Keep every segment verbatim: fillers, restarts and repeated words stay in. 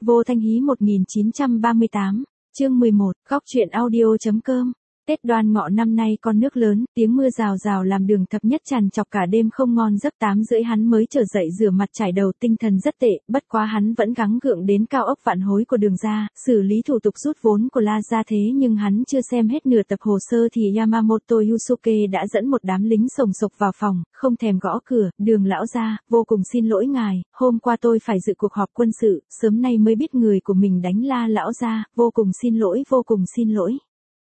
Vô Thanh Hí một nghìn chín trăm ba mươi tám, chương mười một, góc truyện audio.com. Tết Đoan Ngọ năm nay con nước lớn, tiếng mưa rào rào làm Đường Thập Nhất trằn trọc cả đêm không ngon giấc. Tám rưỡi hắn mới trở dậy rửa mặt trải đầu, tinh thần rất tệ, bất quá hắn vẫn gắng gượng đến cao ốc Vạn Hối của Đường gia, xử lý thủ tục rút vốn của La gia. Thế nhưng hắn chưa xem hết nửa tập hồ sơ thì Yamamoto Yusuke đã dẫn một đám lính sồng sộc vào phòng, không thèm gõ cửa. Đường lão gia, vô cùng xin lỗi ngài, hôm qua tôi phải dự cuộc họp quân sự, sớm nay mới biết người của mình đánh La lão gia, vô cùng xin lỗi, vô cùng xin lỗi.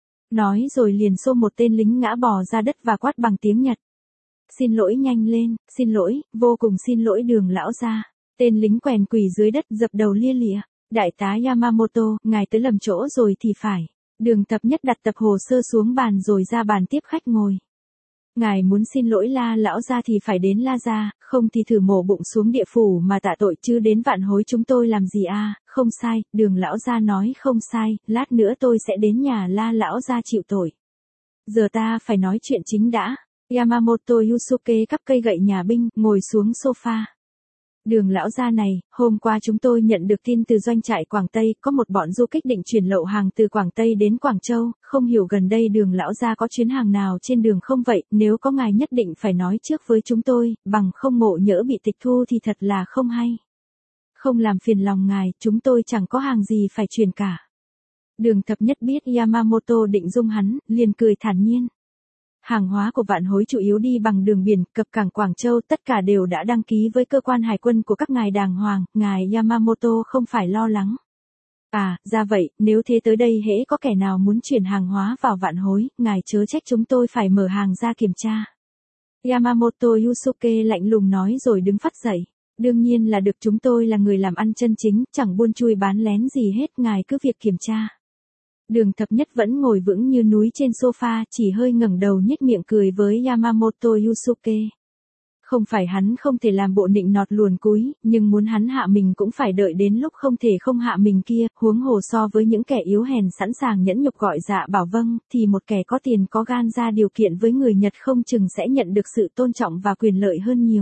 Nói rồi liền xô một tên lính ngã bò ra đất và quát bằng tiếng Nhật. Xin lỗi nhanh lên, xin lỗi, vô cùng xin lỗi Đường lão gia. Tên lính quèn quỳ dưới đất dập đầu lia lịa. Đại tá Yamamoto, ngài tới lầm chỗ rồi thì phải. Đường Thập Nhất đặt tập hồ sơ xuống bàn rồi ra bàn tiếp khách ngồi. Ngài muốn xin lỗi La lão gia thì phải đến La gia, không thì thử mổ bụng xuống địa phủ mà tạ tội, chứ đến Vạn Hối chúng tôi làm gì à? Không sai, Đường lão gia nói không sai, lát nữa tôi sẽ đến nhà La lão gia chịu tội. Giờ ta phải nói chuyện chính đã. Yamamoto Yusuke cắp cây gậy nhà binh, ngồi xuống sofa. Đường lão gia này, hôm qua chúng tôi nhận được tin từ doanh trại Quảng Tây, có một bọn du kích định chuyển lậu hàng từ Quảng Tây đến Quảng Châu, không hiểu gần đây Đường lão gia có chuyến hàng nào trên đường không vậy, nếu có ngài nhất định phải nói trước với chúng tôi, bằng không ngộ nhỡ bị tịch thu thì thật là không hay. Không làm phiền lòng ngài, chúng tôi chẳng có hàng gì phải chuyển cả. Đường Thập Nhất biết Yamamoto định dung hắn, liền cười thản nhiên. Hàng hóa của Vạn Hối chủ yếu đi bằng đường biển, cập cảng Quảng Châu, tất cả đều đã đăng ký với cơ quan hải quân của các ngài đàng hoàng, ngài Yamamoto không phải lo lắng. À, ra vậy, nếu thế tới đây hễ có kẻ nào muốn chuyển hàng hóa vào Vạn Hối, ngài chớ trách chúng tôi phải mở hàng ra kiểm tra. Yamamoto Yusuke lạnh lùng nói rồi đứng phắt dậy. Đương nhiên là được, chúng tôi là người làm ăn chân chính, chẳng buôn chui bán lén gì hết, ngài cứ việc kiểm tra. Đường Thập Nhất vẫn ngồi vững như núi trên sofa, chỉ hơi ngẩng đầu nhếch miệng cười với Yamamoto Yusuke. Không phải hắn không thể làm bộ nịnh nọt luồn cúi, nhưng muốn hắn hạ mình cũng phải đợi đến lúc không thể không hạ mình kia, huống hồ so với những kẻ yếu hèn sẵn sàng nhẫn nhục gọi dạ bảo vâng, thì một kẻ có tiền có gan ra điều kiện với người Nhật không chừng sẽ nhận được sự tôn trọng và quyền lợi hơn nhiều.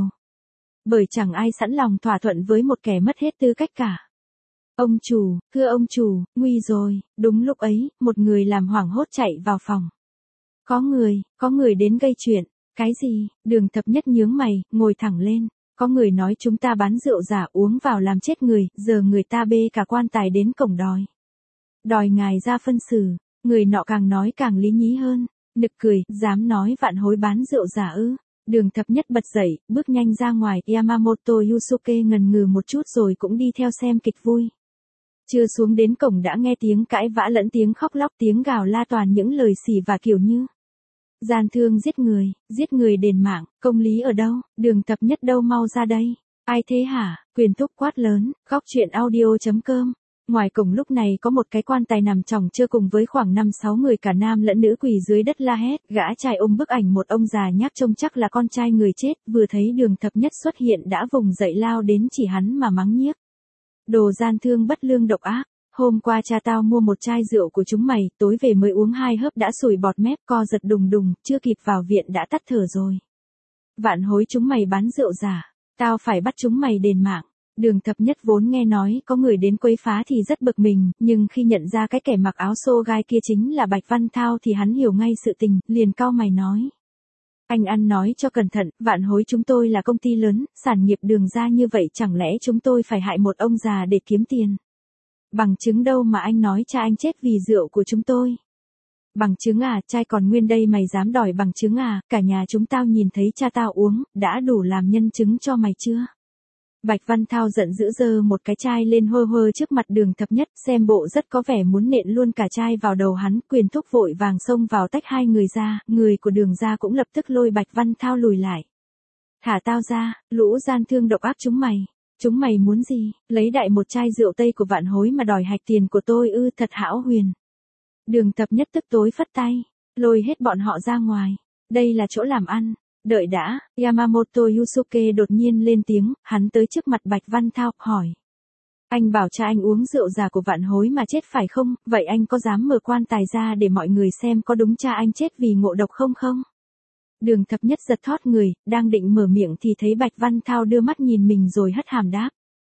Bởi chẳng ai sẵn lòng thỏa thuận với một kẻ mất hết tư cách cả. Ông chủ, thưa ông chủ, nguy rồi. Đúng lúc ấy, một người làm hoảng hốt chạy vào phòng. Có người, có người đến gây chuyện. Cái gì? Đường Thập Nhất nhướng mày, ngồi thẳng lên. Có người nói chúng ta bán rượu giả uống vào làm chết người, giờ người ta bê cả quan tài đến cổng đòi. Đòi ngài ra phân xử. Người nọ càng nói càng lý nhí hơn. Nực cười, dám nói Vạn Hối bán rượu giả ư? Đường Thập Nhất bật dậy, bước nhanh ra ngoài. Yamamoto Yusuke ngần ngừ một chút rồi cũng đi theo xem kịch vui. Chưa xuống đến cổng đã nghe tiếng cãi vã lẫn tiếng khóc lóc, tiếng gào la, toàn những lời xỉ vả kiểu như gian thương giết người, giết người đền mạng, công lý ở đâu, Đường Thập Nhất đâu, mau ra đây. Ai thế hả? Quyền thúc quát lớn. Góc truyện audio.com. Ngoài cổng lúc này có một cái quan tài nằm chồng chơ cùng với khoảng năm sáu người cả nam lẫn nữ quỳ dưới đất la hét. Gã trai ôm bức ảnh một ông già nhác trông chắc là con trai người chết, vừa thấy Đường Thập Nhất xuất hiện đã vùng dậy lao đến chỉ hắn mà mắng nhiếc. Đồ gian thương bất lương độc ác, hôm qua cha tao mua một chai rượu của chúng mày, tối về mới uống hai hớp đã sùi bọt mép, co giật đùng đùng, chưa kịp vào viện đã tắt thở rồi. Vạn Hối chúng mày bán rượu giả, tao phải bắt chúng mày đền mạng. Đường Thập Nhất vốn nghe nói có người đến quấy phá thì rất bực mình, nhưng khi nhận ra cái kẻ mặc áo xô gai kia chính là Bạch Văn Thao thì hắn hiểu ngay sự tình, liền cau mày nói. Anh ăn nói cho cẩn thận, Vạn Hối chúng tôi là công ty lớn, sản nghiệp Đường ra như vậy chẳng lẽ chúng tôi phải hại một ông già để kiếm tiền? Bằng chứng đâu mà anh nói cha anh chết vì rượu của chúng tôi? Bằng chứng à, trai còn nguyên đây mày dám đòi bằng chứng à, cả nhà chúng tao nhìn thấy cha tao uống, đã đủ làm nhân chứng cho mày chưa? Bạch Văn Thao giận dữ giơ một cái chai lên hơ hơ trước mặt Đường Thập Nhất, xem bộ rất có vẻ muốn nện luôn cả chai vào đầu hắn. Quyền thúc vội vàng xông vào tách hai người ra, người của Đường gia cũng lập tức lôi Bạch Văn Thao lùi lại. Thả tao ra, lũ gian thương độc ác chúng mày. Chúng mày muốn gì? Lấy đại một chai rượu Tây của Vạn Hối mà đòi hạch tiền của tôi ư? Thật hão huyền. Đường Thập Nhất tức tối phất tay, lôi hết bọn họ ra ngoài. Đây là chỗ làm ăn. Đợi đã, Yamamoto Yusuke đột nhiên lên tiếng, hắn tới trước mặt Bạch Văn Thao, hỏi. Anh bảo cha anh uống rượu giả của Vạn Hối mà chết phải không? Vậy anh có dám mở quan tài ra để mọi người xem có đúng cha anh chết vì ngộ độc không không? Đường Thập Nhất giật thót người, đang định mở miệng thì thấy Bạch Văn Thao đưa mắt nhìn mình rồi hất hàm đáp.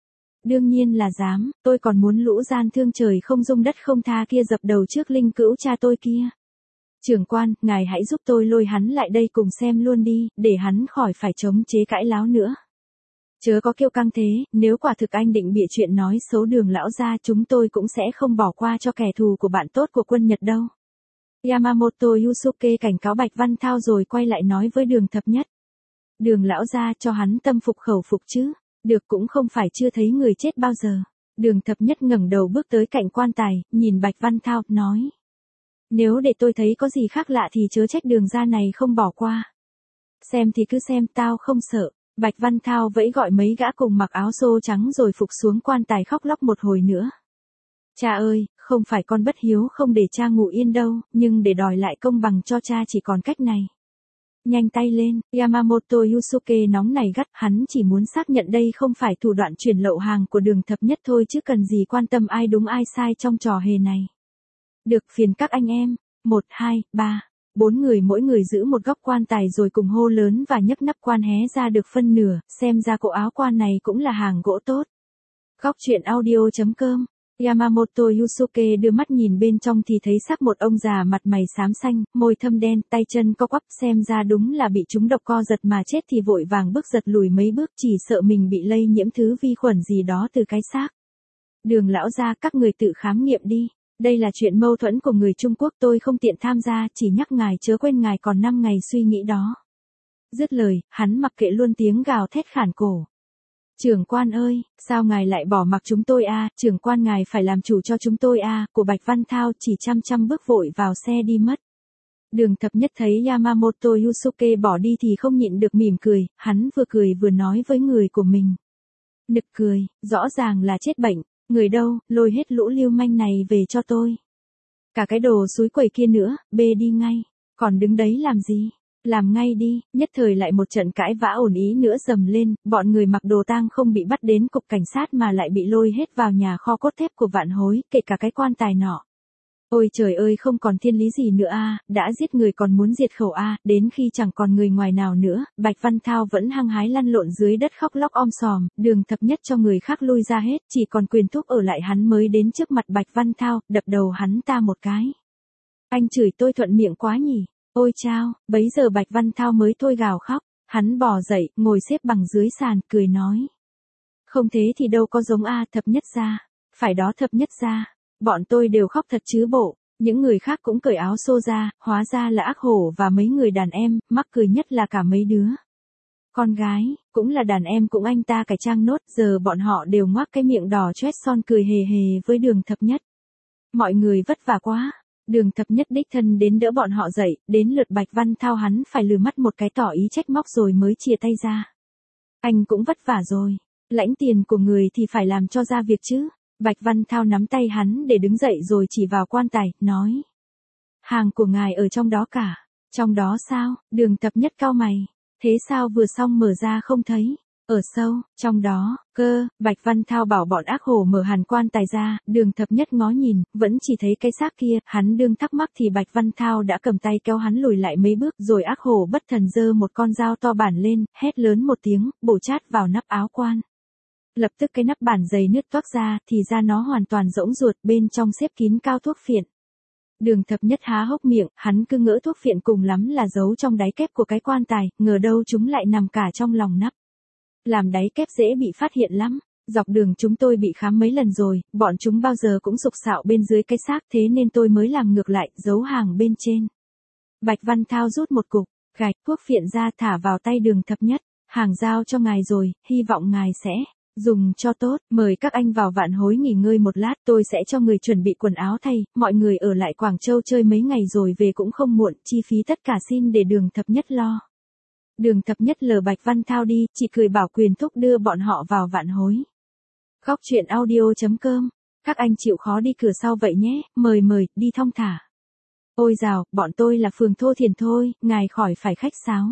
Đương nhiên là dám, tôi còn muốn lũ gian thương trời không dung đất không tha kia dập đầu trước linh cữu cha tôi kia. Trưởng quan, ngài hãy giúp tôi lôi hắn lại đây cùng xem luôn đi, để hắn khỏi phải chống chế cãi láo nữa. Chớ có kiêu căng thế, nếu quả thực anh định bịa chuyện nói xấu Đường lão gia, chúng tôi cũng sẽ không bỏ qua cho kẻ thù của bạn tốt của quân Nhật đâu. Yamamoto Yusuke cảnh cáo Bạch Văn Thao rồi quay lại nói với Đường Thập Nhất. Đường lão gia cho hắn tâm phục khẩu phục chứ, được cũng không phải chưa thấy người chết bao giờ. Đường Thập Nhất ngẩng đầu bước tới cạnh quan tài, nhìn Bạch Văn Thao, nói. Nếu để tôi thấy có gì khác lạ thì chớ trách Đường gia này không bỏ qua. Xem thì cứ xem, tao không sợ. Bạch Văn Thao vẫy gọi mấy gã cùng mặc áo xô trắng rồi phục xuống quan tài khóc lóc một hồi nữa. Cha ơi, không phải con bất hiếu không để cha ngủ yên đâu, nhưng để đòi lại công bằng cho cha chỉ còn cách này. Nhanh tay lên, Yamamoto Yusuke nóng nảy gắt, hắn chỉ muốn xác nhận đây không phải thủ đoạn chuyển lậu hàng của Đường Thập Nhất thôi chứ cần gì quan tâm ai đúng ai sai trong trò hề này. Được, phiền các anh em. Một, hai, ba. Bốn người mỗi người giữ một góc quan tài rồi cùng hô lớn và nhấc nắp quan hé ra được phân nửa, xem ra cổ áo quan này cũng là hàng gỗ tốt. Góc truyện audio chấm com. Yamamoto Yusuke đưa mắt nhìn bên trong thì thấy xác một ông già mặt mày xám xanh, môi thâm đen, tay chân co quắp, xem ra đúng là bị trúng độc co giật mà chết thì vội vàng bước giật lùi mấy bước, chỉ sợ mình bị lây nhiễm thứ vi khuẩn gì đó từ cái xác. Đường lão gia, các người tự khám nghiệm đi. Đây là chuyện mâu thuẫn của người Trung Quốc, tôi không tiện tham gia, chỉ nhắc ngài chớ quên ngài còn năm ngày suy nghĩ đó. Dứt lời, hắn mặc kệ luôn tiếng gào thét khản cổ. Trưởng quan ơi, sao ngài lại bỏ mặc chúng tôi a? À? Trưởng quan ngài phải làm chủ cho chúng tôi a, à? Của Bạch Văn Thao chỉ chăm chăm bước vội vào xe đi mất. Đường Thập Nhất thấy Yamamoto Yusuke bỏ đi thì không nhịn được mỉm cười, hắn vừa cười vừa nói với người của mình. Nực cười, rõ ràng là chết bệnh. Người đâu, lôi hết lũ lưu manh này về cho tôi. Cả cái đồ xúi quẩy kia nữa, bê đi ngay. Còn đứng đấy làm gì? Làm ngay đi. Nhất thời lại một trận cãi vã ồn ĩ nữa dầm lên, bọn người mặc đồ tang không bị bắt đến cục cảnh sát mà lại bị lôi hết vào nhà kho cốt thép của Vạn Hối, kể cả cái quan tài nọ. Ôi trời ơi, không còn thiên lý gì nữa a, đã giết người còn muốn diệt khẩu a, đến khi chẳng còn người ngoài nào nữa, Bạch Văn Thao vẫn hăng hái lăn lộn dưới đất khóc lóc om sòm, Đường Thập Nhất cho người khác lui ra hết, chỉ còn Quyền Thúc ở lại, hắn mới đến trước mặt Bạch Văn Thao, đập đầu hắn ta một cái. Anh chửi tôi thuận miệng quá nhỉ, ôi chao, bấy giờ Bạch Văn Thao mới thôi gào khóc, hắn bò dậy, ngồi xếp bằng dưới sàn, cười nói. Không thế thì đâu có giống a, Thập Nhất gia, phải đó Thập Nhất gia. Bọn tôi đều khóc thật chứ bộ, những người khác cũng cởi áo xô ra, hóa ra là Ác Hổ và mấy người đàn em, mắc cười nhất là cả mấy đứa. Con gái, cũng là đàn em cũng anh ta cải trang nốt, giờ bọn họ đều ngoác cái miệng đỏ choét son cười hề hề với Đường Thập Nhất. Mọi người vất vả quá, Đường Thập Nhất đích thân đến đỡ bọn họ dậy, đến lượt Bạch Văn Thao hắn phải lừ mắt một cái tỏ ý trách móc rồi mới chia tay ra. Anh cũng vất vả rồi, lãnh tiền của người thì phải làm cho ra việc chứ. Bạch Văn Thao nắm tay hắn để đứng dậy rồi chỉ vào quan tài, nói. Hàng của ngài ở trong đó cả. Trong đó sao? Đường Thập Nhất cau mày. Thế sao vừa xong mở ra không thấy? Ở sâu, trong đó, cơ, Bạch Văn Thao bảo bọn Ác Hổ mở hàn quan tài ra, Đường Thập Nhất ngó nhìn, vẫn chỉ thấy cái xác kia, hắn đương thắc mắc thì Bạch Văn Thao đã cầm tay kéo hắn lùi lại mấy bước rồi Ác Hổ bất thần giơ một con dao to bản lên, hét lớn một tiếng, bổ chát vào nắp áo quan. Lập tức cái nắp bản dày nứt toác ra, thì ra nó hoàn toàn rỗng ruột, bên trong xếp kín cao thuốc phiện. Đường Thập Nhất há hốc miệng, hắn cứ ngỡ thuốc phiện cùng lắm là giấu trong đáy kép của cái quan tài, ngờ đâu chúng lại nằm cả trong lòng nắp. Làm đáy kép dễ bị phát hiện lắm, dọc đường chúng tôi bị khám mấy lần rồi, bọn chúng bao giờ cũng sục sạo bên dưới cái xác, thế nên tôi mới làm ngược lại, giấu hàng bên trên. Bạch Văn Thao rút một cục gạch thuốc phiện ra thả vào tay Đường Thập Nhất, hàng giao cho ngài rồi, hy vọng ngài sẽ dùng cho tốt, mời các anh vào Vạn Hối nghỉ ngơi một lát, tôi sẽ cho người chuẩn bị quần áo thay, mọi người ở lại Quảng Châu chơi mấy ngày rồi về cũng không muộn, chi phí tất cả xin để Đường Thập Nhất lo. Đường Thập Nhất lờ Bạch Văn Thao đi, chỉ cười bảo Quyền Thúc đưa bọn họ vào Vạn Hối. Góc truyện audio chấm com, các anh chịu khó đi cửa sau vậy nhé, mời mời, đi thong thả. Ôi dào, bọn tôi là phường Thô Thiền thôi, ngài khỏi phải khách sáo.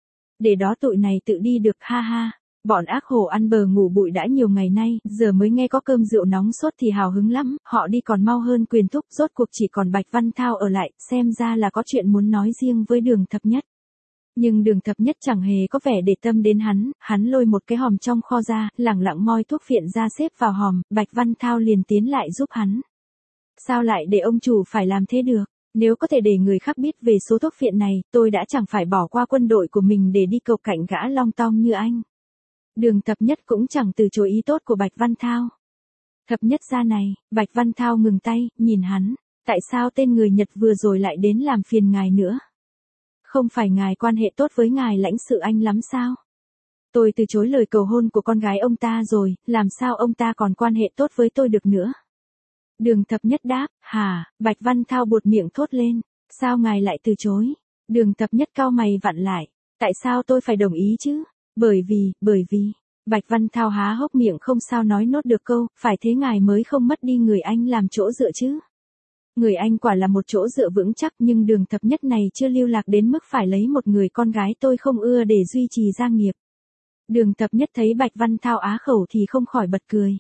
Để đó tụi này tự đi được, ha ha. Bọn Ác Hổ ăn bờ ngủ bụi đã nhiều ngày nay, giờ mới nghe có cơm rượu nóng sốt thì hào hứng lắm, họ đi còn mau hơn Quyền Thúc, rốt cuộc chỉ còn Bạch Văn Thao ở lại, xem ra là có chuyện muốn nói riêng với Đường Thập Nhất. Nhưng Đường Thập Nhất chẳng hề có vẻ để tâm đến hắn, hắn lôi một cái hòm trong kho ra, lẳng lặng moi thuốc phiện ra xếp vào hòm, Bạch Văn Thao liền tiến lại giúp hắn. Sao lại để ông chủ phải làm thế được? Nếu có thể để người khác biết về số thuốc phiện này, tôi đã chẳng phải bỏ qua quân đội của mình để đi cầu cạnh gã long tong như anh. Đường Thập Nhất cũng chẳng từ chối ý tốt của Bạch Văn Thao. Thập Nhất gia này, Bạch Văn Thao ngừng tay, nhìn hắn. Tại sao tên người Nhật vừa rồi lại đến làm phiền ngài nữa? Không phải ngài quan hệ tốt với ngài lãnh sự anh lắm sao? Tôi từ chối lời cầu hôn của con gái ông ta rồi, làm sao ông ta còn quan hệ tốt với tôi được nữa? Đường Thập Nhất đáp, hả, Bạch Văn Thao buột miệng thốt lên, sao ngài lại từ chối? Đường Thập Nhất cau mày vặn lại, tại sao tôi phải đồng ý chứ? Bởi vì, bởi vì, Bạch Văn Thao há hốc miệng không sao nói nốt được câu, phải thế ngài mới không mất đi người anh làm chỗ dựa chứ? Người anh quả là một chỗ dựa vững chắc nhưng Đường Thập Nhất này chưa lưu lạc đến mức phải lấy một người con gái tôi không ưa để duy trì gia nghiệp. Đường Thập Nhất thấy Bạch Văn Thao á khẩu thì không khỏi bật cười.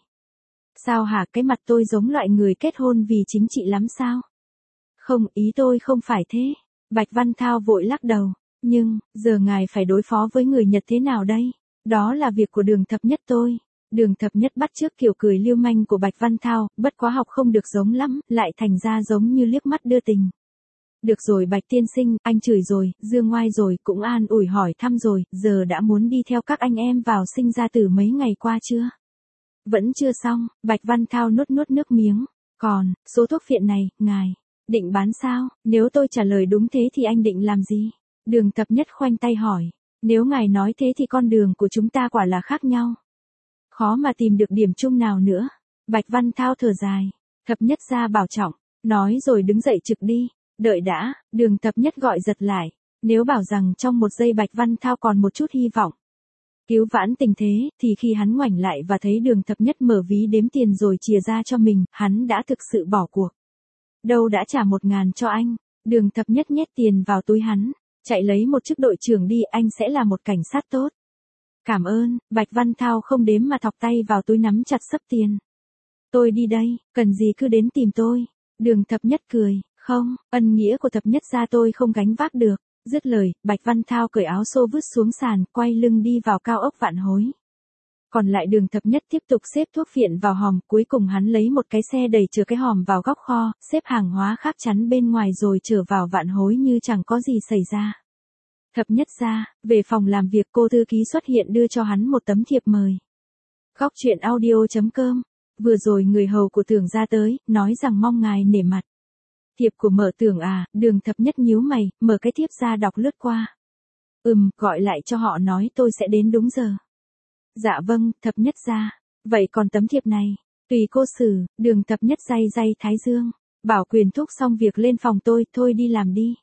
Sao hả, cái mặt tôi giống loại người kết hôn vì chính trị lắm sao? Không, ý tôi không phải thế. Bạch Văn Thao vội lắc đầu. Nhưng, giờ ngài phải đối phó với người Nhật thế nào đây? Đó là việc của Đường Thập Nhất tôi. Đường Thập Nhất bắt chước kiểu cười lưu manh của Bạch Văn Thao, bất quá học không được giống lắm, lại thành ra giống như liếc mắt đưa tình. Được rồi Bạch tiên sinh, anh chửi rồi, dương ngoai rồi, cũng an ủi hỏi thăm rồi, giờ đã muốn đi theo các anh em vào sinh ra tử mấy ngày qua chưa? Vẫn chưa xong, Bạch Văn Thao nuốt nuốt nước miếng. Còn, số thuốc phiện này, ngài, định bán sao? Nếu tôi trả lời đúng thế thì anh định làm gì? Đường Thập Nhất khoanh tay hỏi. Nếu ngài nói thế thì con đường của chúng ta quả là khác nhau. Khó mà tìm được điểm chung nào nữa. Bạch Văn Thao thở dài. Thập Nhất gia bảo trọng. Nói rồi đứng dậy trực đi. Đợi đã, Đường Thập Nhất gọi giật lại. Nếu bảo rằng trong một giây Bạch Văn Thao còn một chút hy vọng cứu vãn tình thế, thì khi hắn ngoảnh lại và thấy Đường Thập Nhất mở ví đếm tiền rồi chìa ra cho mình, hắn đã thực sự bỏ cuộc. Đâu đã trả một ngàn cho anh. Đường Thập Nhất nhét tiền vào túi hắn. Chạy lấy một chức đội trưởng đi, anh sẽ là một cảnh sát tốt. Cảm ơn, Bạch Văn Thao không đếm mà thọc tay vào túi nắm chặt xấp tiền. Tôi đi đây, cần gì cứ đến tìm tôi. Đường Thập Nhất cười, không, ân nghĩa của Thập Nhất gia tôi không gánh vác được. Dứt lời, Bạch Văn Thao cởi áo xô vứt xuống sàn, quay lưng đi vào cao ốc Vạn Hối. Còn lại Đường Thập Nhất tiếp tục xếp thuốc phiện vào hòm, cuối cùng hắn lấy một cái xe đẩy chứa cái hòm vào góc kho, xếp hàng hóa khác chắn bên ngoài rồi trở vào Vạn Hối như chẳng có gì xảy ra. Thập Nhất gia, về phòng làm việc cô thư ký xuất hiện đưa cho hắn một tấm thiệp mời. Góc truyện audio chấm com, vừa rồi người hầu của Tưởng ra tới, nói rằng mong ngài nể mặt. Thiệp của Mở Tưởng à? Đường Thập Nhất nhíu mày, mở cái thiệp ra đọc lướt qua. Ừm, gọi lại cho họ nói tôi sẽ đến đúng giờ. Dạ vâng, Thập Nhất gia. Vậy còn tấm thiệp này? Tùy cô xử. Đường Thập Nhất day day thái dương. Bảo quyền thúc xong việc lên phòng tôi, thôi đi làm đi.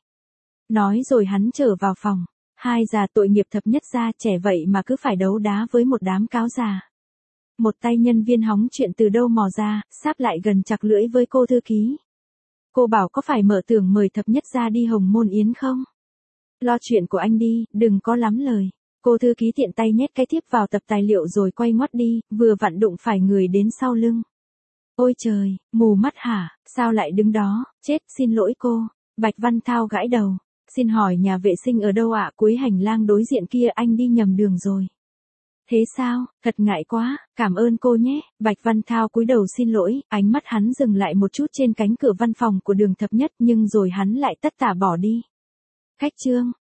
Nói rồi hắn trở vào phòng. Hai già tội nghiệp Thập Nhất gia, trẻ vậy mà cứ phải đấu đá với một đám cáo già. Một tay nhân viên hóng chuyện từ đâu mò ra, sáp lại gần chặt lưỡi với cô thư ký. Cô bảo có phải Mở Tưởng mời Thập Nhất gia đi Hồng Môn Yến không? Lo chuyện của anh đi, đừng có lắm lời. Cô thư ký tiện tay nhét cái thiếp vào tập tài liệu rồi quay ngoắt đi, vừa vặn đụng phải người đến sau lưng. Ôi trời, mù mắt hả, sao lại đứng đó, chết, xin lỗi cô. Bạch Văn Thao gãi đầu. Xin hỏi nhà vệ sinh ở đâu ạ? Cuối hành lang đối diện kia, anh đi nhầm đường rồi. Thế sao, thật ngại quá, cảm ơn cô nhé. Bạch Văn Thao cúi đầu xin lỗi, ánh mắt hắn dừng lại một chút trên cánh cửa văn phòng của Đường Thập Nhất nhưng rồi hắn lại tất tả bỏ đi. Khách trương,